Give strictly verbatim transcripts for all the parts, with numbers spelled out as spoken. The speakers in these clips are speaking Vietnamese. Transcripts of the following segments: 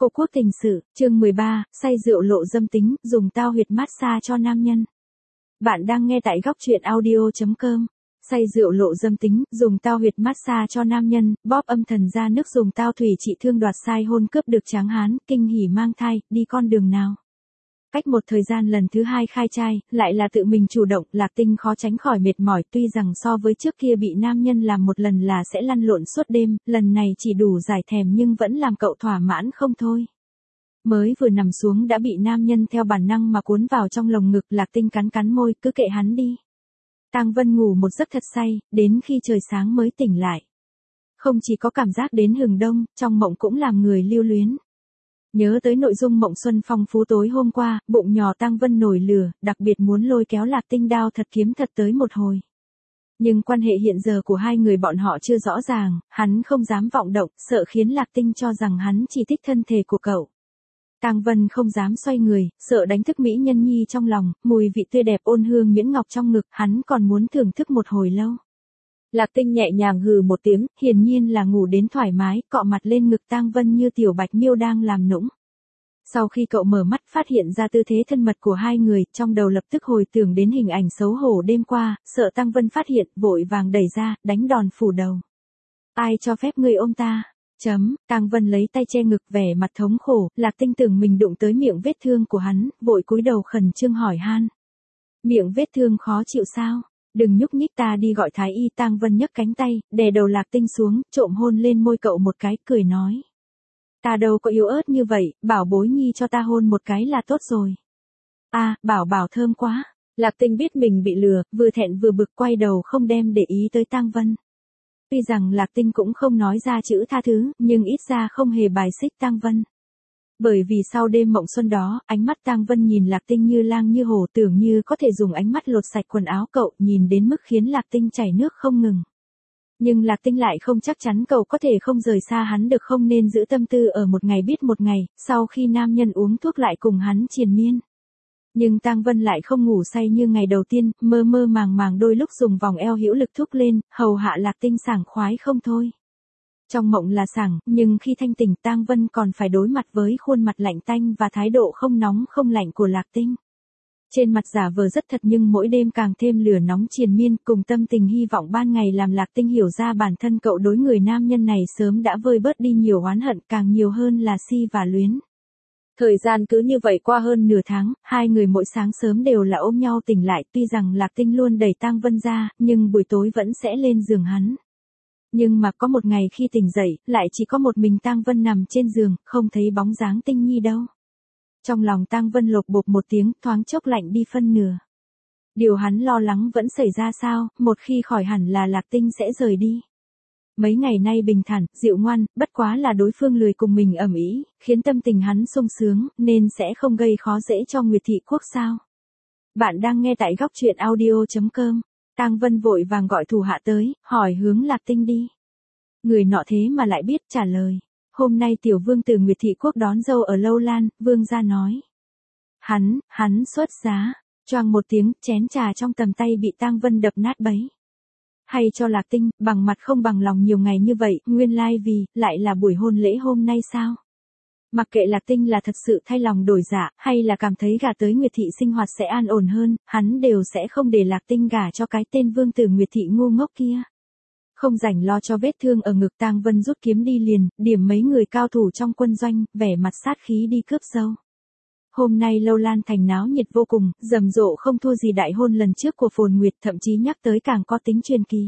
Cô quốc tình sự, chương mười ba, say rượu lộ dâm tính, dùng tao huyệt massage cho nam nhân. Bạn đang nghe tại góc truyện audio chấm com. Say rượu lộ dâm tính, dùng tao huyệt massage cho nam nhân, bóp âm thần ra nước, dùng tao thủy trị thương, đoạt sai hôn, cướp được tráng hán, kinh hỉ mang thai, đi con đường nào. Cách một thời gian lần thứ hai khai trai, lại là tự mình chủ động, Lạc Tinh khó tránh khỏi mệt mỏi, tuy rằng so với trước kia bị nam nhân làm một lần là sẽ lăn lộn suốt đêm, lần này chỉ đủ giải thèm nhưng vẫn làm cậu thỏa mãn không thôi. Mới vừa nằm xuống đã bị nam nhân theo bản năng mà cuốn vào trong lồng ngực, Lạc Tinh cắn cắn môi, cứ kệ hắn đi. Tang Vân ngủ một giấc thật say, đến khi trời sáng mới tỉnh lại. Không chỉ có cảm giác đến hừng đông, trong mộng cũng làm người lưu luyến. Nhớ tới nội dung mộng xuân phong phú tối hôm qua, bụng nhỏ Tang Vân nổi lửa, đặc biệt muốn lôi kéo Lạc Tinh đao thật kiếm thật tới một hồi. Nhưng quan hệ hiện giờ của hai người bọn họ chưa rõ ràng, hắn không dám vọng động, sợ khiến Lạc Tinh cho rằng hắn chỉ thích thân thể của cậu. Tang Vân không dám xoay người, sợ đánh thức mỹ nhân nhi trong lòng, mùi vị tươi đẹp ôn hương miễn ngọc trong ngực, hắn còn muốn thưởng thức một hồi lâu. Lạc Tinh nhẹ nhàng hừ một tiếng, hiển nhiên là ngủ đến thoải mái, cọ mặt lên ngực Tang Vân như tiểu bạch miêu đang làm nũng. Sau khi cậu mở mắt phát hiện ra tư thế thân mật của hai người, trong đầu lập tức hồi tưởng đến hình ảnh xấu hổ đêm qua, sợ Tang Vân phát hiện, vội vàng đẩy ra, đánh đòn phủ đầu. Ai cho phép ngươi ôm ta? Chấm, Tang Vân lấy tay che ngực, vẻ mặt thống khổ, Lạc Tinh tưởng mình đụng tới miệng vết thương của hắn, vội cúi đầu khẩn trương hỏi han. Miệng vết thương khó chịu sao? Đừng nhúc nhích, ta đi gọi thái y. Tang Vân nhấc cánh tay, đè đầu Lạc Tinh xuống, trộm hôn lên môi cậu một cái, cười nói. Ta đâu có yếu ớt như vậy, bảo bối nhi cho ta hôn một cái là tốt rồi. A, à, bảo bảo thơm quá. Lạc Tinh biết mình bị lừa, vừa thẹn vừa bực, quay đầu không đem để ý tới Tang Vân. Tuy rằng Lạc Tinh cũng không nói ra chữ tha thứ, nhưng ít ra không hề bài xích Tang Vân. Bởi vì sau đêm mộng xuân đó, ánh mắt Tang Vân nhìn Lạc Tinh như lang như hổ, tưởng như có thể dùng ánh mắt lột sạch quần áo cậu, nhìn đến mức khiến Lạc Tinh chảy nước không ngừng. Nhưng Lạc Tinh lại không chắc chắn cậu có thể không rời xa hắn được, không nên giữ tâm tư ở một ngày biết một ngày, sau khi nam nhân uống thuốc lại cùng hắn triền miên. Nhưng Tang Vân lại không ngủ say như ngày đầu tiên, mơ mơ màng màng, đôi lúc dùng vòng eo hữu lực thúc lên, hầu hạ Lạc Tinh sảng khoái không thôi. Trong mộng là sảng, nhưng khi thanh tỉnh Tang Vân còn phải đối mặt với khuôn mặt lạnh tanh và thái độ không nóng không lạnh của Lạc Tinh. Trên mặt giả vờ rất thật nhưng mỗi đêm càng thêm lửa nóng triền miên, cùng tâm tình hy vọng ban ngày làm Lạc Tinh hiểu ra bản thân cậu đối người nam nhân này sớm đã vơi bớt đi nhiều oán hận, càng nhiều hơn là si và luyến. Thời gian cứ như vậy qua hơn nửa tháng, hai người mỗi sáng sớm đều là ôm nhau tỉnh lại, tuy rằng Lạc Tinh luôn đẩy Tang Vân ra, nhưng buổi tối vẫn sẽ lên giường hắn. Nhưng mà có một ngày khi tỉnh dậy, lại chỉ có một mình Tang Vân nằm trên giường, không thấy bóng dáng Tinh Nhi đâu. Trong lòng Tang Vân lột bột một tiếng, thoáng chốc lạnh đi phân nửa. Điều hắn lo lắng vẫn xảy ra sao, một khi khỏi hẳn là Lạc Tinh sẽ rời đi. Mấy ngày nay bình thản, dịu ngoan, bất quá là đối phương lười cùng mình ầm ĩ, khiến tâm tình hắn sung sướng, nên sẽ không gây khó dễ cho Nguyệt Thị Quốc sao. Bạn đang nghe tại góc truyện audio chấm com. Tang Vân vội vàng gọi thủ hạ tới, hỏi hướng Lạc Tinh đi. Người nọ thế mà lại biết trả lời. Hôm nay tiểu vương từ Nguyệt Thị Quốc đón dâu ở Lâu Lan, vương gia nói. Hắn, hắn xuất giá, choang một tiếng, chén trà trong tầm tay bị Tang Vân đập nát bấy. Hay cho Lạc Tinh, bằng mặt không bằng lòng nhiều ngày như vậy, nguyên lai vì, lại là buổi hôn lễ hôm nay sao? Mặc kệ Lạc Tinh là thật sự thay lòng đổi dạ, hay là cảm thấy gả tới Nguyệt Thị sinh hoạt sẽ an ổn hơn, hắn đều sẽ không để Lạc Tinh gả cho cái tên vương tử Nguyệt Thị ngu ngốc kia. Không rảnh lo cho vết thương ở ngực, Tang Vân rút kiếm đi liền, điểm mấy người cao thủ trong quân doanh, vẻ mặt sát khí đi cướp dâu. Hôm nay Lâu Lan thành náo nhiệt vô cùng, rầm rộ không thua gì đại hôn lần trước của Phồn Nguyệt, thậm chí nhắc tới càng có tính truyền kỳ.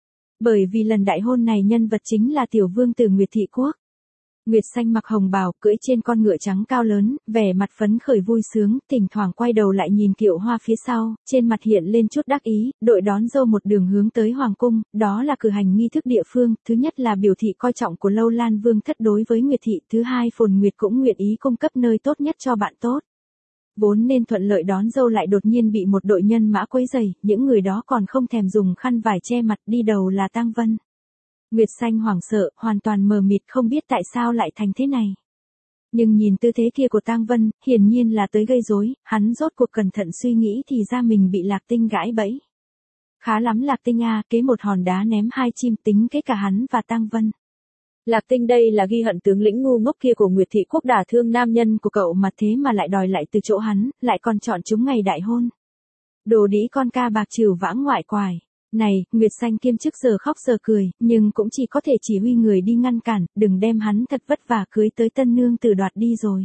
Bởi vì lần đại hôn này nhân vật chính là tiểu vương tử Nguyệt Thị Quốc. Nguyệt Xanh mặc hồng bào, cưỡi trên con ngựa trắng cao lớn, vẻ mặt phấn khởi vui sướng, thỉnh thoảng quay đầu lại nhìn Kiệu Hoa phía sau, trên mặt hiện lên chút đắc ý, đội đón dâu một đường hướng tới hoàng cung, đó là cử hành nghi thức địa phương, thứ nhất là biểu thị coi trọng của Lâu Lan vương thất đối với Nguyệt Thị, thứ hai Phồn Nguyệt cũng nguyện ý cung cấp nơi tốt nhất cho bạn tốt. Vốn nên thuận lợi đón dâu lại đột nhiên bị một đội nhân mã quấy rầy, những người đó còn không thèm dùng khăn vải che mặt, đi đầu là Tang Vân. Nguyệt Xanh hoảng sợ, hoàn toàn mờ mịt, không biết tại sao lại thành thế này. Nhưng nhìn tư thế kia của Tang Vân, hiển nhiên là tới gây rối, hắn rốt cuộc cẩn thận suy nghĩ thì ra mình bị Lạc Tinh gãi bẫy. Khá lắm Lạc Tinh à, kế một hòn đá ném hai chim, tính kế cả hắn và Tang Vân. Lạc Tinh đây là ghi hận tướng lĩnh ngu ngốc kia của Nguyệt Thị Quốc đả thương nam nhân của cậu mà thế mà lại đòi lại từ chỗ hắn, lại còn chọn chúng ngày đại hôn. Đồ đĩ con ca bạc trừu vãng ngoại quài. Này, Nguyệt Xanh kiêm chức giờ khóc giờ cười, nhưng cũng chỉ có thể chỉ huy người đi ngăn cản, đừng đem hắn thật vất vả cưới tới tân nương tử đoạt đi rồi.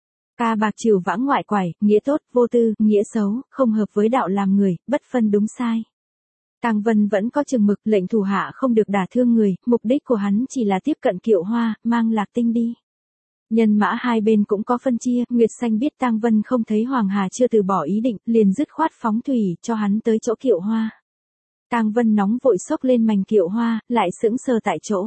Ca bạc trừu vãng ngoại quải, nghĩa tốt, vô tư, nghĩa xấu, không hợp với đạo làm người, bất phân đúng sai. Tang Vân vẫn có chừng mực, lệnh thủ hạ không được đả thương người, mục đích của hắn chỉ là tiếp cận Kiệu Hoa, mang Lạc Tinh đi. Nhân mã hai bên cũng có phân chia, Nguyệt Xanh biết Tang Vân không thấy Hoàng Hà chưa từ bỏ ý định, liền dứt khoát phóng thủy cho hắn tới chỗ Kiệu Hoa. Tang Vân nóng vội xốc lên mành Kiệu Hoa, lại sững sờ tại chỗ.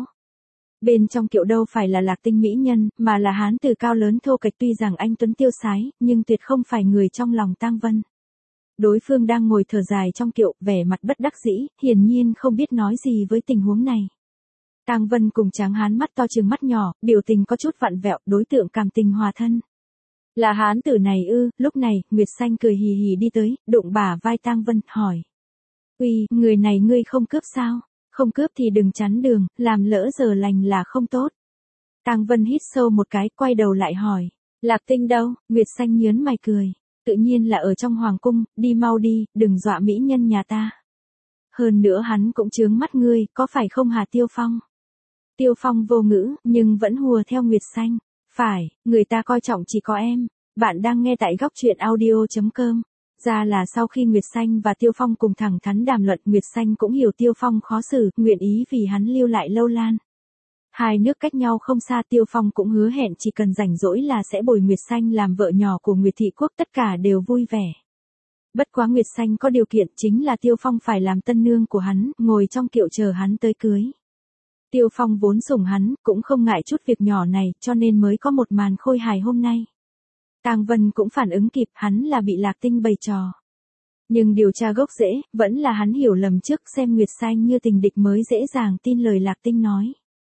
Bên trong kiệu đâu phải là Lạc Tinh mỹ nhân, mà là hán tử cao lớn thô kệch, tuy rằng anh tuấn tiêu sái, nhưng tuyệt không phải người trong lòng Tang Vân. Đối phương đang ngồi thở dài trong kiệu, vẻ mặt bất đắc dĩ, hiển nhiên không biết nói gì với tình huống này. Tang Vân cùng tráng hán mắt to trừng mắt nhỏ, biểu tình có chút vặn vẹo, đối tượng cảm tình hòa thân. Là hán tử này ư? Lúc này, Nguyệt Xanh cười hì hì đi tới, đụng bả vai Tang Vân, hỏi. Uy, người này ngươi không cướp sao? Không cướp thì đừng chắn đường, làm lỡ giờ lành là không tốt. Tang Vân hít sâu một cái, quay đầu lại hỏi. Lạc Tinh đâu? Nguyệt Xanh nhớn mày cười. Tự nhiên là ở trong hoàng cung, đi mau đi, đừng dọa mỹ nhân nhà ta. Hơn nữa hắn cũng chướng mắt ngươi, có phải không hả Tiêu Phong? Tiêu Phong vô ngữ, nhưng vẫn hùa theo Nguyệt Xanh. Phải, người ta coi trọng chỉ có em. Bạn đang nghe tại góc truyện audio chấm com. Ra là sau khi Nguyệt Xanh và Tiêu Phong cùng thẳng thắn đàm luận, Nguyệt Xanh cũng hiểu Tiêu Phong khó xử, nguyện ý vì hắn lưu lại lâu lan. Hai nước cách nhau không xa, Tiêu Phong cũng hứa hẹn chỉ cần rảnh rỗi là sẽ bồi Nguyệt Xanh làm vợ nhỏ của Nguyệt Thị Quốc, tất cả đều vui vẻ. Bất quá Nguyệt Xanh có điều kiện, chính là Tiêu Phong phải làm tân nương của hắn, ngồi trong kiệu chờ hắn tới cưới. Tiêu Phong vốn sủng hắn, cũng không ngại chút việc nhỏ này, cho nên mới có một màn khôi hài hôm nay. Tang Vân cũng phản ứng kịp, hắn là bị Lạc Tinh bày trò. Nhưng điều tra gốc rễ, vẫn là hắn hiểu lầm trước, xem Nguyệt Xanh như tình địch mới dễ dàng tin lời Lạc Tinh nói.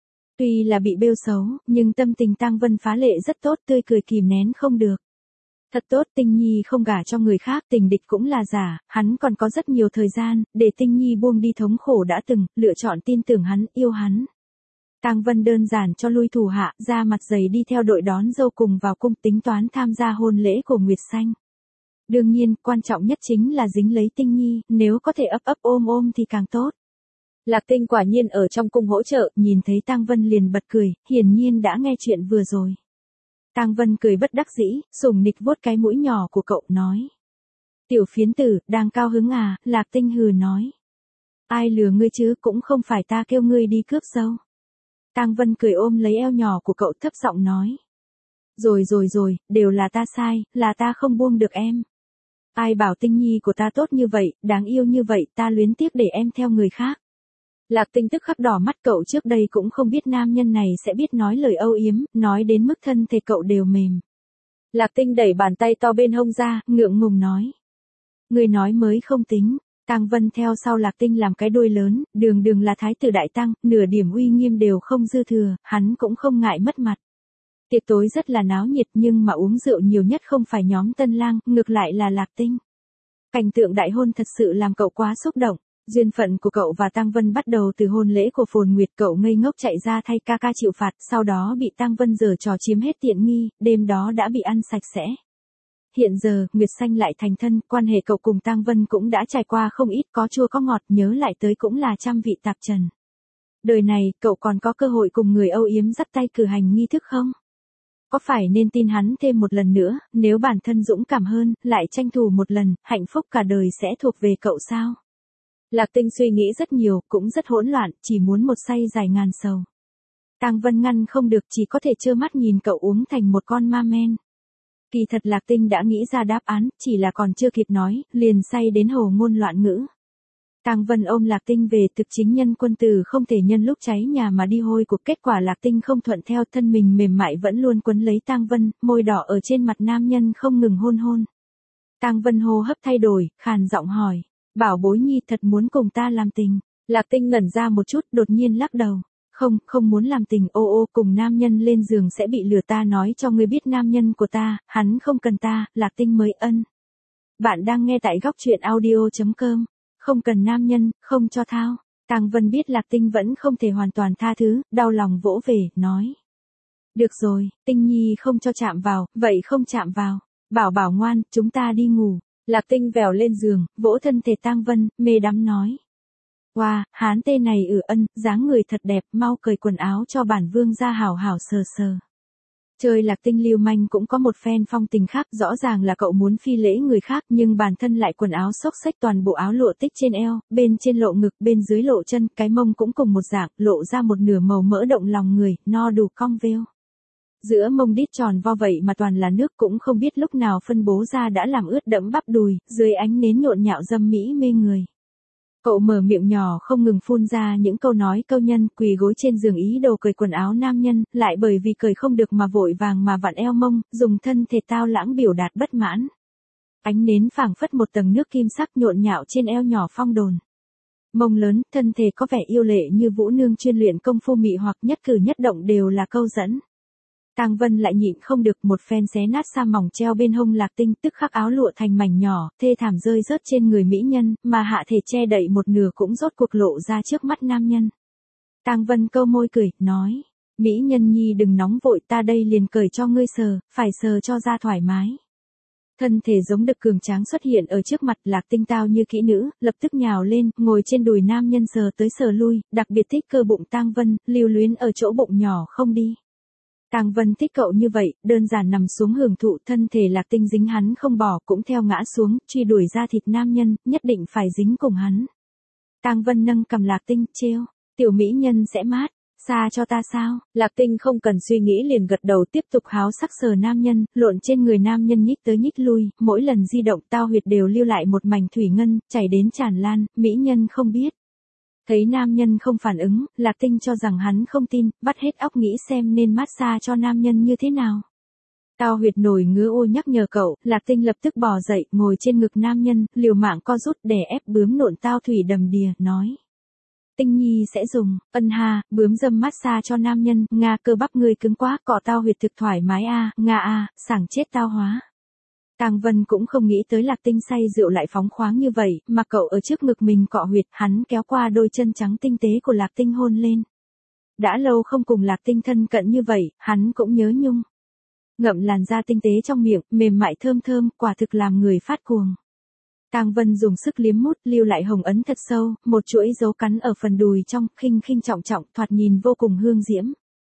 Tuy là bị bêu xấu, nhưng tâm tình Tang Vân phá lệ rất tốt, tươi cười kìm nén không được. Thật tốt, Tinh Nhi không gả cho người khác, tình địch cũng là giả, hắn còn có rất nhiều thời gian, để Tinh Nhi buông đi thống khổ đã từng, lựa chọn tin tưởng hắn, yêu hắn. Tang Vân đơn giản cho lui thủ hạ, ra mặt dày đi theo đội đón dâu cùng vào cung, tính toán tham gia hôn lễ của Nguyệt Xanh. Đương nhiên, quan trọng nhất chính là dính lấy Tinh Nhi, nếu có thể ấp ấp ôm ôm thì càng tốt. Lạc Tinh quả nhiên ở trong cung hỗ trợ, nhìn thấy Tang Vân liền bật cười, hiển nhiên đã nghe chuyện vừa rồi. Tang Vân cười bất đắc dĩ, sủng nịch vuốt cái mũi nhỏ của cậu, nói. Tiểu phiến tử, đang cao hứng à? Lạc Tinh hừ nói. Ai lừa ngươi chứ, cũng không phải ta kêu ngươi đi cướp dâu. Tang Vân cười ôm lấy eo nhỏ của cậu, thấp giọng nói. Rồi rồi rồi, đều là ta sai, là ta không buông được em. Ai bảo Tinh Nhi của ta tốt như vậy, đáng yêu như vậy, ta luyến tiếc để em theo người khác. Lạc Tinh tức khắc đỏ mắt, cậu trước đây cũng không biết nam nhân này sẽ biết nói lời âu yếm, nói đến mức thân thể cậu đều mềm. Lạc Tinh đẩy bàn tay to bên hông ra, ngượng ngùng nói. Người nói mới không tính. Tang Vân theo sau Lạc Tinh làm cái đuôi lớn, đường đường là thái tử đại tăng, nửa điểm uy nghiêm đều không dư thừa, hắn cũng không ngại mất mặt. Tiệc tối rất là náo nhiệt, nhưng mà uống rượu nhiều nhất không phải nhóm tân lang, ngược lại là Lạc Tinh. Cảnh tượng đại hôn thật sự làm cậu quá xúc động. Duyên phận của cậu và Tang Vân bắt đầu từ hôn lễ của Phồn Nguyệt, cậu ngây ngốc chạy ra thay ca ca chịu phạt, sau đó bị Tang Vân giở trò chiếm hết tiện nghi, đêm đó đã bị ăn sạch sẽ. Hiện giờ, Nguyệt Xanh lại thành thân, quan hệ cậu cùng Tang Vân cũng đã trải qua không ít, có chua có ngọt, nhớ lại tới cũng là trăm vị tạp trần. Đời này, cậu còn có cơ hội cùng người âu yếm dắt tay cử hành nghi thức không? Có phải nên tin hắn thêm một lần nữa, nếu bản thân dũng cảm hơn, lại tranh thủ một lần, hạnh phúc cả đời sẽ thuộc về cậu sao? Lạc Tinh suy nghĩ rất nhiều, cũng rất hỗn loạn, chỉ muốn một say dài ngàn sầu. Tang Vân ngăn không được, chỉ có thể trơ mắt nhìn cậu uống thành một con ma men. Kỳ thật Lạc Tinh đã nghĩ ra đáp án, chỉ là còn chưa kịp nói, liền say đến hồ ngôn loạn ngữ. Tang Vân ôm Lạc Tinh về, thực chính nhân quân tử không thể nhân lúc cháy nhà mà đi hôi cuộc, kết quả Lạc Tinh không thuận theo, thân mình mềm mại vẫn luôn quấn lấy Tang Vân, môi đỏ ở trên mặt nam nhân không ngừng hôn hôn. Tang Vân hô hấp thay đổi, khàn giọng hỏi, bảo bối nhi thật muốn cùng ta làm tình. Lạc Tinh ngẩn ra một chút, đột nhiên lắc đầu. Không, không muốn làm tình, ô ô, cùng nam nhân lên giường sẽ bị lừa, ta nói cho ngươi biết nam nhân của ta, hắn không cần ta, Lạc Tinh mới ân. Bạn đang nghe tại góc truyện audio chấm com, không cần nam nhân, không cho thao. Tang Vân biết Lạc Tinh vẫn không thể hoàn toàn tha thứ, đau lòng vỗ về, nói. Được rồi, Tinh Nhi không cho chạm vào, vậy không chạm vào. Bảo bảo ngoan, chúng ta đi ngủ. Lạc Tinh vèo lên giường, vỗ thân thể Tang Vân, mê đắm nói. Wow, hán tê này ử ân, dáng người thật đẹp, mau cởi quần áo cho bản vương ra hảo hảo sờ sờ. Chơi Lạc Tinh lưu manh cũng có một phen phong tình khác, rõ ràng là cậu muốn phi lễ người khác nhưng bản thân lại quần áo xốc xếch toàn bộ áo lụa tích trên eo, bên trên lộ ngực, bên dưới lộ chân, cái mông cũng cùng một dạng, lộ ra một nửa màu mỡ động lòng người, no đủ cong veo. Giữa mông đít tròn vo vậy mà toàn là nước cũng không biết lúc nào phân bố ra đã làm ướt đẫm bắp đùi, dưới ánh nến nhộn nhạo dâm mỹ mê người. Cậu mở miệng nhỏ không ngừng phun ra những câu nói câu nhân, quỳ gối trên giường ý đồ cởi quần áo nam nhân, lại bởi vì cởi không được mà vội vàng mà vặn eo mông, dùng thân thể tao lãng biểu đạt bất mãn. Ánh nến phảng phất một tầng nước kim sắc nhộn nhạo trên eo nhỏ phong đồn. Mông lớn, thân thể có vẻ yêu lệ như vũ nương chuyên luyện công phu mị hoặc nhất cử nhất động đều là câu dẫn. Tang Vân lại nhịn không được, một phen xé nát sa mỏng treo bên hông Lạc Tinh, tức khắc áo lụa thành mảnh nhỏ, thê thảm rơi rớt trên người mỹ nhân, mà hạ thể che đậy một nửa cũng rốt cuộc lộ ra trước mắt nam nhân. Tang Vân câu môi cười, nói, mỹ nhân nhi đừng nóng vội, ta đây liền cởi cho ngươi sờ, phải sờ cho ra thoải mái. Thân thể giống đực cường tráng xuất hiện ở trước mặt Lạc Tinh tao như kỹ nữ, lập tức nhào lên, ngồi trên đùi nam nhân sờ tới sờ lui, đặc biệt thích cơ bụng Tang Vân, lưu luyến ở chỗ bụng nhỏ không đi. Tang Vân thích cậu như vậy, đơn giản nằm xuống hưởng thụ, thân thể Lạc Tinh dính hắn không bỏ cũng theo ngã xuống, truy đuổi ra thịt nam nhân, nhất định phải dính cùng hắn. Tang Vân nâng cầm Lạc Tinh, trêu, tiểu mỹ nhân sẽ mát, xa cho ta sao? Lạc Tinh không cần suy nghĩ liền gật đầu, tiếp tục háo sắc sờ nam nhân, lộn trên người nam nhân nhích tới nhích lui, mỗi lần di động tao huyệt đều lưu lại một mảnh thủy ngân, chảy đến tràn lan, mỹ nhân không biết. Thấy nam nhân không phản ứng, Lạc Tinh cho rằng hắn không tin, vắt hết óc nghĩ xem nên massage cho nam nhân như thế nào. Tao huyệt nổi ngứa ôi nhắc nhở cậu, Lạc Tinh lập tức bò dậy, ngồi trên ngực nam nhân, liều mạng co rút đè ép bướm nộn tao thủy đầm đìa, nói. Tinh Nhi sẽ dùng, ân ha, bướm dâm massage cho nam nhân, Nga cơ bắp người cứng quá, cọ tao huyệt thực thoải mái a, Nga a, sảng chết tao hóa. Tang Vân cũng không nghĩ tới Lạc Tinh say rượu lại phóng khoáng như vậy, mà cậu ở trước ngực mình cọ huyệt, hắn kéo qua đôi chân trắng tinh tế của Lạc Tinh hôn lên. Đã lâu không cùng Lạc Tinh thân cận như vậy, hắn cũng nhớ nhung. Ngậm làn da tinh tế trong miệng, mềm mại thơm thơm, quả thực làm người phát cuồng. Tang Vân dùng sức liếm mút, lưu lại hồng ấn thật sâu, một chuỗi dấu cắn ở phần đùi trong, khinh khinh trọng trọng, thoạt nhìn vô cùng hương diễm.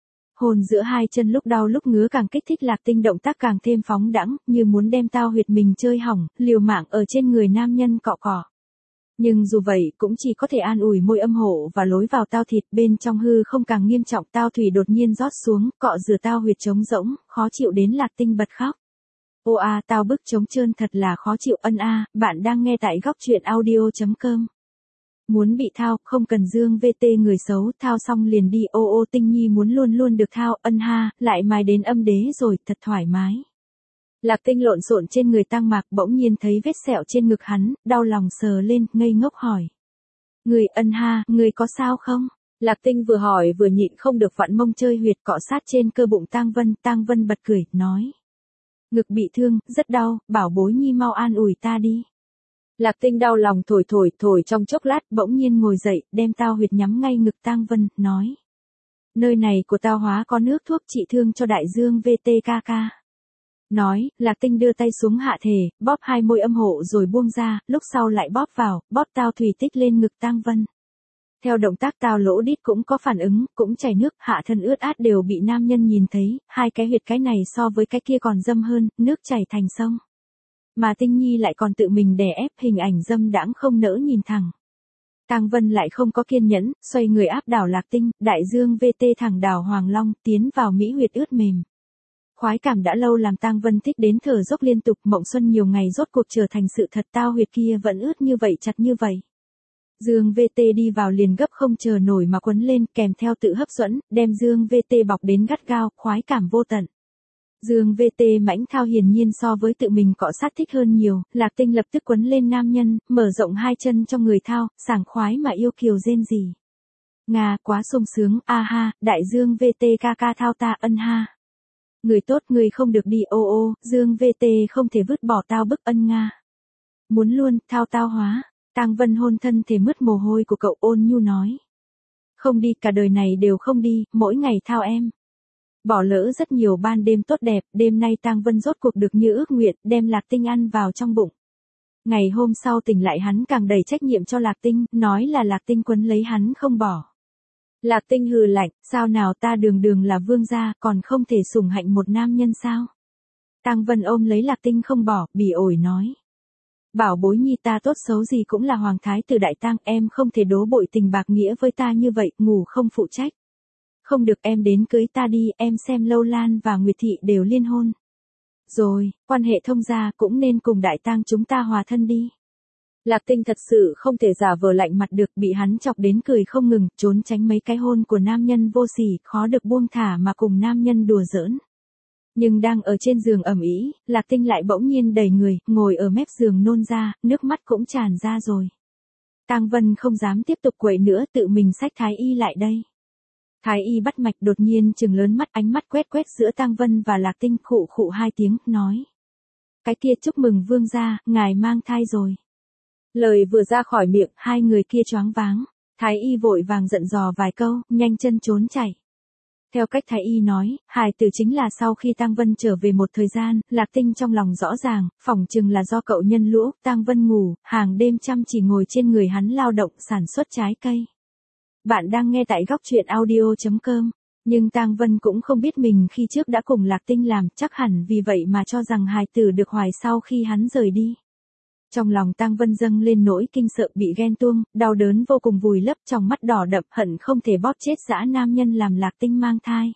Hồn giữa hai chân lúc đau lúc ngứa càng kích thích Lạc Tinh động tác càng thêm phóng đãng, như muốn đem tao huyệt mình chơi hỏng, liều mạng ở trên người nam nhân cọ cọ. Nhưng dù vậy, cũng chỉ có thể an ủi môi âm hộ và lối vào tao thịt, bên trong hư không càng nghiêm trọng, tao thủy đột nhiên rót xuống, cọ rửa tao huyệt trống rỗng, khó chịu đến Lạc Tinh bật khóc. Ô a, tao bức trống trơn thật là khó chịu, ân a, bạn đang nghe tại góc truyện audio chấm com. Muốn bị thao, không cần dương vê tê người xấu, thao xong liền đi, ô ô Tinh Nhi muốn luôn luôn được thao, ân ha, lại mài đến âm đế rồi, thật thoải mái. Lạc Tinh lộn xộn trên người Tang Mạc, bỗng nhiên thấy vết sẹo trên ngực hắn, đau lòng sờ lên, ngây ngốc hỏi. Người, ân ha, người có sao không? Lạc Tinh vừa hỏi vừa nhịn không được vặn mông chơi huyệt cọ sát trên cơ bụng Tang Vân, Tang Vân bật cười, nói. Ngực bị thương, rất đau, bảo bối Nhi mau an ủi ta đi. Lạc Tinh đau lòng thổi thổi thổi trong chốc lát, bỗng nhiên ngồi dậy, đem tao huyệt nhắm ngay ngực Tang Vân, nói. Nơi này của tao hóa có nước thuốc trị thương cho đại dương vê tê ca ca. Nói, Lạc Tinh đưa tay xuống hạ thể, bóp hai môi âm hộ rồi buông ra, lúc sau lại bóp vào, bóp tao thủy tích lên ngực Tang Vân. Theo động tác tao lỗ đít cũng có phản ứng, cũng chảy nước, hạ thân ướt át đều bị nam nhân nhìn thấy, hai cái huyệt cái này so với cái kia còn dâm hơn, nước chảy thành sông. Mà Tinh Nhi lại còn tự mình đè ép, hình ảnh dâm đãng không nỡ nhìn thẳng. Tang Vân lại không có kiên nhẫn, xoay người áp đảo Lạc Tinh, đại dương vê tê thẳng đảo Hoàng Long, tiến vào mỹ huyệt ướt mềm. Khoái cảm đã lâu làm Tang Vân thích đến thở dốc liên tục, mộng xuân nhiều ngày rốt cuộc trở thành sự thật, tao huyệt kia vẫn ướt như vậy, chặt như vậy. Dương vê tê đi vào liền gấp không chờ nổi mà quấn lên, kèm theo tự hấp dẫn, đem Dương vê tê bọc đến gắt gao, khoái cảm vô tận. Dương vê tê mãnh thao hiển nhiên so với tự mình cọ sát thích hơn nhiều, Lạc Tinh lập tức quấn lên nam nhân, mở rộng hai chân trong người thao, sảng khoái mà yêu kiều rên rỉ. Nga, quá sung sướng, a ha, đại Dương vê tê ca ca thao ta, ân ha. Người tốt, người không được đi, ô ô, Dương vê tê không thể vứt bỏ tao bức, ân Nga. Muốn luôn, thao tao hóa. Tang Vân hôn thân thể mướt mồ hôi của cậu, ôn nhu nói. Không đi, cả đời này đều không đi, mỗi ngày thao em. Bỏ lỡ rất nhiều ban đêm tốt đẹp, đêm nay Tang Vân rốt cuộc được như ước nguyện, đem Lạc Tinh ăn vào trong bụng. Ngày hôm sau tỉnh lại hắn càng đầy trách nhiệm cho Lạc Tinh, nói là Lạc Tinh quấn lấy hắn không bỏ. Lạc Tinh hừ lạnh, sao nào ta đường đường là vương gia, còn không thể sủng hạnh một nam nhân sao? Tang Vân ôm lấy Lạc Tinh không bỏ, bỉ ổi nói. Bảo bối nhi ta tốt xấu gì cũng là hoàng thái tử đại tang, em không thể đố bội tình bạc nghĩa với ta như vậy, ngủ không phụ trách. Không được, em đến cưới ta đi, em xem Lâu Lan và Nguyệt Thị đều liên hôn. Rồi, quan hệ thông gia cũng nên cùng đại tang chúng ta hòa thân đi. Lạc Tinh thật sự không thể giả vờ lạnh mặt được, bị hắn chọc đến cười không ngừng, trốn tránh mấy cái hôn của nam nhân vô sỉ, khó được buông thả mà cùng nam nhân đùa giỡn. Nhưng đang ở trên giường ẩm ý, Lạc Tinh lại bỗng nhiên đầy người, ngồi ở mép giường nôn ra, nước mắt cũng tràn ra rồi. Tang Vân không dám tiếp tục quậy nữa, tự mình xách Thái Y lại đây. Thái Y bắt mạch, đột nhiên trừng lớn mắt, ánh mắt quét quét giữa Tang Vân và Lạc Tinh, khụ khụ hai tiếng, nói. Cái kia chúc mừng vương gia, ngài mang thai rồi. Lời vừa ra khỏi miệng, hai người kia choáng váng. Thái Y vội vàng giận dò vài câu, nhanh chân trốn chạy. Theo cách Thái Y nói, hài tử chính là sau khi Tang Vân trở về một thời gian, Lạc Tinh trong lòng rõ ràng, phỏng chừng là do cậu nhân lũ, Tang Vân ngủ, hàng đêm chăm chỉ ngồi trên người hắn lao động sản xuất trái cây. Bạn đang nghe tại góc truyện audio chấm com, nhưng Tang Vân cũng không biết mình khi trước đã cùng Lạc Tinh làm, chắc hẳn vì vậy mà cho rằng hài tử được hoài sau khi hắn rời đi. Trong lòng Tang Vân dâng lên nỗi kinh sợ, bị ghen tuông, đau đớn vô cùng vùi lấp trong mắt đỏ đậm, hận không thể bóp chết dã nam nhân làm Lạc Tinh mang thai.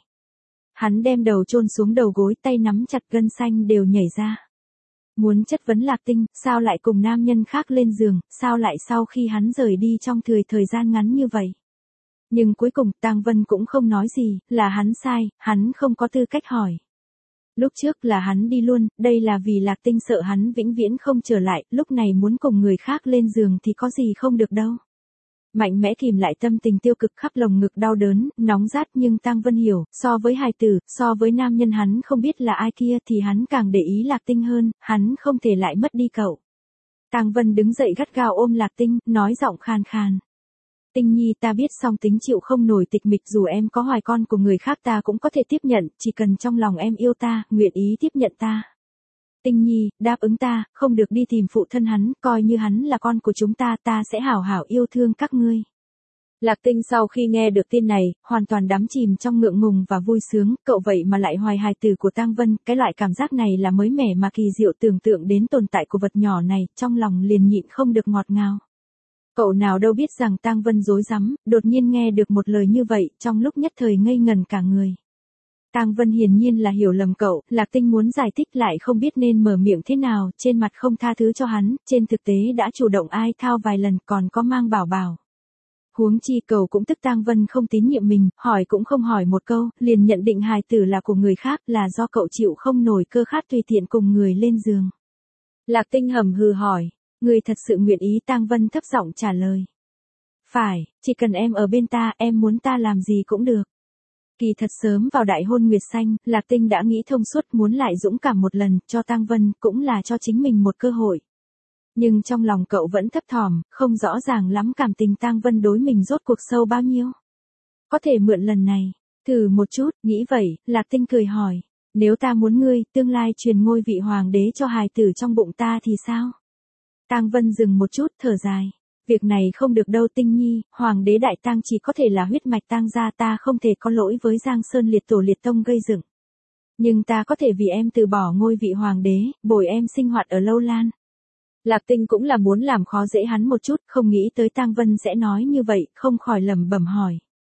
Hắn đem đầu chôn xuống đầu gối, tay nắm chặt, gân xanh đều nhảy ra. Muốn chất vấn Lạc Tinh, sao lại cùng nam nhân khác lên giường, sao lại sau khi hắn rời đi trong thời thời gian ngắn như vậy. Nhưng cuối cùng Tang Vân cũng không nói gì, là hắn sai, hắn không có tư cách hỏi. Lúc trước là hắn đi luôn, đây là vì Lạc Tinh sợ hắn vĩnh viễn không trở lại, lúc này muốn cùng người khác lên giường thì có gì không được đâu. Mạnh mẽ kìm lại tâm tình tiêu cực khắp lồng ngực đau đớn, nóng rát, nhưng Tang Vân hiểu, so với hài tử, so với nam nhân hắn không biết là ai kia thì hắn càng để ý Lạc Tinh hơn, hắn không thể lại mất đi cậu. Tang Vân đứng dậy gắt gao ôm Lạc Tinh, nói giọng khàn khàn. Tinh nhi, ta biết song tính chịu không nổi tịch mịch, dù em có hoài con của người khác ta cũng có thể tiếp nhận, chỉ cần trong lòng em yêu ta, nguyện ý tiếp nhận ta. Tinh nhi, đáp ứng ta, không được đi tìm phụ thân hắn, coi như hắn là con của chúng ta, ta sẽ hảo hảo yêu thương các ngươi. Lạc Tinh sau khi nghe được tin này, hoàn toàn đắm chìm trong ngượng ngùng và vui sướng, cậu vậy mà lại hoài hài tử của Tang Vân, cái loại cảm giác này là mới mẻ mà kỳ diệu, tưởng tượng đến tồn tại của vật nhỏ này, trong lòng liền nhịn không được ngọt ngào. Cậu nào đâu biết rằng Tang Vân dối rắm, đột nhiên nghe được một lời như vậy, trong lúc nhất thời ngây ngần cả người. Tang Vân hiển nhiên là hiểu lầm cậu, Lạc Tinh muốn giải thích lại không biết nên mở miệng thế nào, trên mặt không tha thứ cho hắn, trên thực tế đã chủ động ai thao vài lần, còn có mang bảo bảo. Huống chi cậu cũng tức Tang Vân không tín nhiệm mình, hỏi cũng không hỏi một câu, liền nhận định hài tử là của người khác, là do cậu chịu không nổi cơ khát tùy tiện cùng người lên giường. Lạc Tinh hầm hừ hỏi. Người thật sự nguyện ý? Tang Vân thấp giọng trả lời. Phải, chỉ cần em ở bên ta, em muốn ta làm gì cũng được. Kỳ thật sớm vào đại hôn Nguyệt Xanh, Lạc Tinh đã nghĩ thông suốt, muốn lại dũng cảm một lần, cho Tang Vân, cũng là cho chính mình một cơ hội. Nhưng trong lòng cậu vẫn thấp thỏm, không rõ ràng lắm cảm tình Tang Vân đối mình rốt cuộc sâu bao nhiêu. Có thể mượn lần này, thử một chút, nghĩ vậy, Lạc Tinh cười hỏi. Nếu ta muốn ngươi, tương lai truyền ngôi vị hoàng đế cho hài tử trong bụng ta thì sao? Tang Vân dừng một chút, thở dài. Việc này không được đâu Tinh nhi, hoàng đế đại tang chỉ có thể là huyết mạch Tang gia, ta không thể có lỗi với Giang Sơn liệt tổ liệt tông gây dựng. Nhưng ta có thể vì em từ bỏ ngôi vị hoàng đế, bồi em sinh hoạt ở Lâu Lan. Lạc Tinh cũng là muốn làm khó dễ hắn một chút, không nghĩ tới Tang Vân sẽ nói như vậy, không khỏi lẩm bẩm hỏi.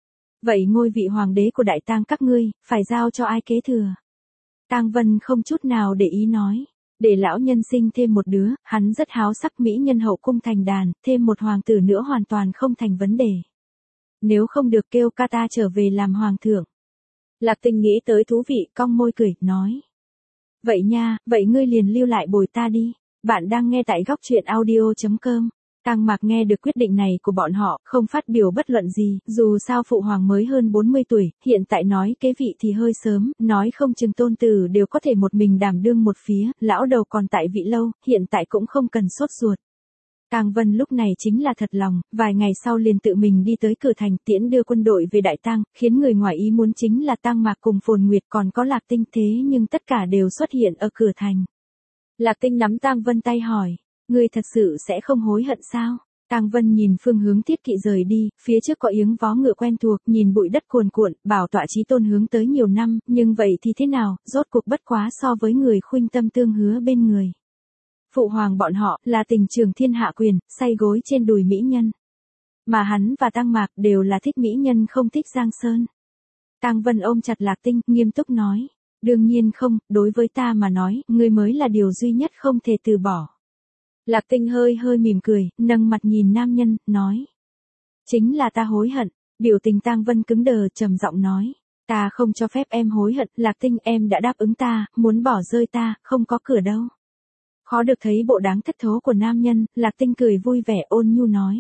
Vậy ngôi vị hoàng đế của đại tang các ngươi, phải giao cho ai kế thừa? Tang Vân không chút nào để ý nói. Để lão nhân sinh thêm một đứa, hắn rất háo sắc, mỹ nhân hậu cung thành đàn, thêm một hoàng tử nữa hoàn toàn không thành vấn đề. Nếu không được kêu ca ta trở về làm hoàng thượng. Lạc Tinh nghĩ tới thú vị, cong môi cười, nói. Vậy nha, vậy ngươi liền lưu lại bồi ta đi. Bạn đang nghe tại góc truyện audio chấm com. Tang Mạc nghe được quyết định này của bọn họ, không phát biểu bất luận gì, dù sao phụ hoàng mới hơn bốn mươi tuổi, hiện tại nói kế vị thì hơi sớm, nói không chừng tôn tử đều có thể một mình đảm đương một phía, lão đầu còn tại vị lâu, hiện tại cũng không cần sốt ruột. Tang Vân lúc này chính là thật lòng, vài ngày sau liền tự mình đi tới cửa thành tiễn đưa quân đội về Đại Tang, khiến người ngoài ý muốn chính là Tang Mạc cùng Phồn Nguyệt còn có Lạc Tinh, thế nhưng tất cả đều xuất hiện ở cửa thành. Lạc Tinh nắm Tang Vân tay hỏi, ngươi thật sự sẽ không hối hận sao? Tang Vân nhìn phương hướng Thiết Kỵ rời đi, phía trước có yếng vó ngựa quen thuộc, nhìn bụi đất cuồn cuộn, bảo tọa chí tôn hướng tới nhiều năm, nhưng vậy thì thế nào, rốt cuộc bất quá so với người khuynh tâm tương hứa bên người. Phụ hoàng bọn họ là tình trường thiên hạ quyền, say gối trên đùi mỹ nhân. Mà hắn và Tang Mạc đều là thích mỹ nhân không thích Giang Sơn. Tang Vân ôm chặt Lạc Tinh, nghiêm túc nói, đương nhiên không, đối với ta mà nói, ngươi mới là điều duy nhất không thể từ bỏ. Lạc Tinh hơi hơi mỉm cười, nâng mặt nhìn nam nhân, nói. Chính là ta hối hận, biểu tình Tang Vân cứng đờ trầm giọng nói. Ta không cho phép em hối hận, Lạc Tinh em đã đáp ứng ta, muốn bỏ rơi ta, không có cửa đâu. Khó được thấy bộ đáng thất thố của nam nhân, Lạc Tinh cười vui vẻ ôn nhu nói.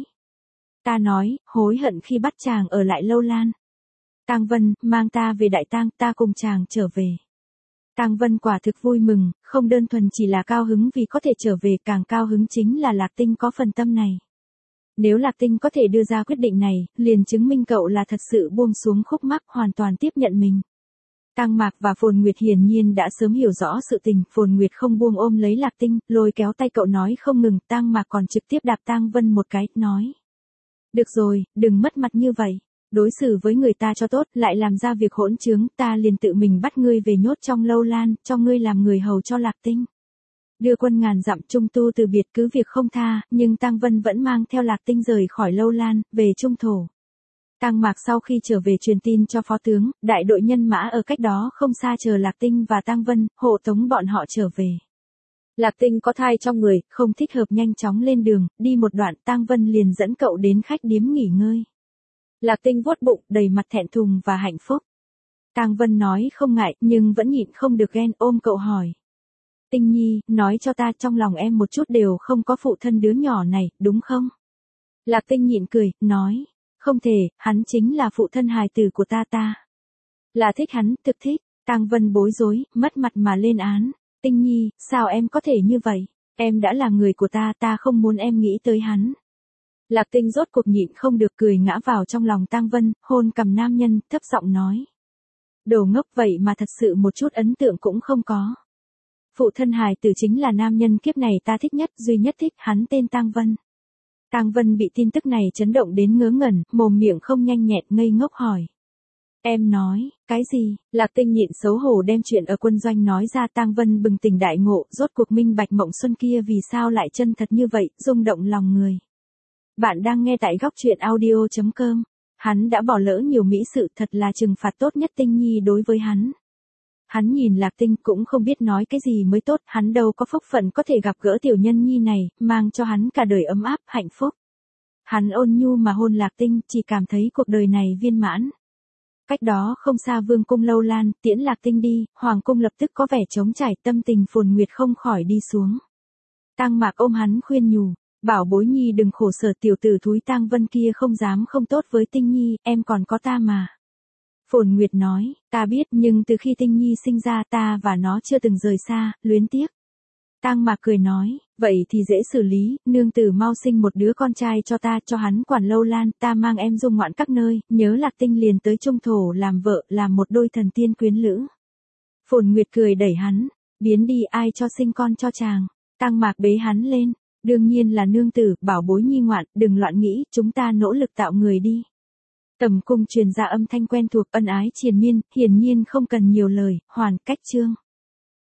Ta nói, hối hận khi bắt chàng ở lại Lâu Lan. Tang Vân, mang ta về Đại Tang, ta cùng chàng trở về. Tang Vân quả thực vui mừng, không đơn thuần chỉ là cao hứng vì có thể trở về, càng cao hứng chính là Lạc Tinh có phần tâm này. Nếu Lạc Tinh có thể đưa ra quyết định này, liền chứng minh cậu là thật sự buông xuống khúc mắc, hoàn toàn tiếp nhận mình. Tang Mạc và Phồn Nguyệt hiển nhiên đã sớm hiểu rõ sự tình, Phồn Nguyệt không buông ôm lấy Lạc Tinh, lôi kéo tay cậu nói không ngừng, Tang Mạc còn trực tiếp đạp Tang Vân một cái, nói. Được rồi, đừng mất mặt như vậy. Đối xử với người ta cho tốt, lại làm ra việc hỗn trướng, ta liền tự mình bắt ngươi về nhốt trong Lâu Lan, cho ngươi làm người hầu cho Lạc Tinh. Đưa quân ngàn dặm trung tu từ biệt cứ việc không tha, nhưng Tang Vân vẫn mang theo Lạc Tinh rời khỏi Lâu Lan, về Trung Thổ. Tang Mạc sau khi trở về truyền tin cho phó tướng, đại đội nhân mã ở cách đó không xa chờ Lạc Tinh và Tang Vân, hộ tống bọn họ trở về. Lạc Tinh có thai trong người, không thích hợp nhanh chóng lên đường, đi một đoạn Tang Vân liền dẫn cậu đến khách điếm nghỉ ngơi. Lạc Tinh vuốt bụng, đầy mặt thẹn thùng và hạnh phúc. Tang Vân nói không ngại, nhưng vẫn nhịn không được ghen, ôm cậu hỏi. Tinh Nhi, nói cho ta trong lòng em một chút đều không có phụ thân đứa nhỏ này, đúng không? Lạc Tinh nhịn cười, nói. Không thể, hắn chính là phụ thân hài tử của ta ta. Là thích hắn, thực thích. Tang Vân bối rối, mất mặt mà lên án. Tinh Nhi, sao em có thể như vậy? Em đã là người của ta, ta không muốn em nghĩ tới hắn. Lạc Tinh rốt cuộc nhịn không được cười ngã vào trong lòng Tang Vân, hôn cầm nam nhân, thấp giọng nói. Đồ ngốc vậy mà thật sự một chút ấn tượng cũng không có. Phụ thân hài tử chính là nam nhân kiếp này ta thích nhất, duy nhất thích, hắn tên Tang Vân. Tang Vân bị tin tức này chấn động đến ngớ ngẩn, mồm miệng không nhanh nhẹn, ngây ngốc hỏi. Em nói, cái gì? Lạc Tinh nhịn xấu hổ đem chuyện ở quân doanh nói ra. Tang Vân bừng tỉnh đại ngộ, rốt cuộc minh bạch mộng xuân kia vì sao lại chân thật như vậy, rung động lòng người. Bạn đang nghe tại góc truyện audio chấm com. Hắn đã bỏ lỡ nhiều mỹ sự, thật là trừng phạt tốt nhất Tinh Nhi đối với hắn. Hắn nhìn Lạc Tinh cũng không biết nói cái gì mới tốt, hắn đâu có phúc phận có thể gặp gỡ tiểu nhân nhi này, mang cho hắn cả đời ấm áp, hạnh phúc. Hắn ôn nhu mà hôn Lạc Tinh, chỉ cảm thấy cuộc đời này viên mãn. Cách đó không xa Vương cung Lâu Lan, tiễn Lạc Tinh đi, Hoàng cung lập tức có vẻ trống trải, tâm tình Phồn Nguyệt không khỏi đi xuống. Tang Mạc ôm hắn khuyên nhủ, bảo bối nhi đừng khổ sở, tiểu tử thúi Tang Vân kia không dám không tốt với Tinh Nhi, em còn có ta mà. Phồn Nguyệt nói, ta biết, nhưng từ khi Tinh Nhi sinh ra ta và nó chưa từng rời xa, luyến tiếc. Tang Mạc cười nói, vậy thì dễ xử lý, nương tử mau sinh một đứa con trai cho ta, cho hắn quản Lâu Lan, ta mang em dung ngoạn các nơi, nhớ Lạc Tinh liền tới Trung Thổ làm vợ, làm một đôi thần tiên quyến lữ. Phồn Nguyệt cười đẩy hắn, biến đi, ai cho sinh con cho chàng. Tang Mạc bế hắn lên, đương nhiên là nương tử, bảo bối nhi ngoạn, đừng loạn nghĩ, chúng ta nỗ lực tạo người đi. Tầm cung truyền ra âm thanh quen thuộc, ân ái triền miên, hiển nhiên không cần nhiều lời, hoàn cách chương.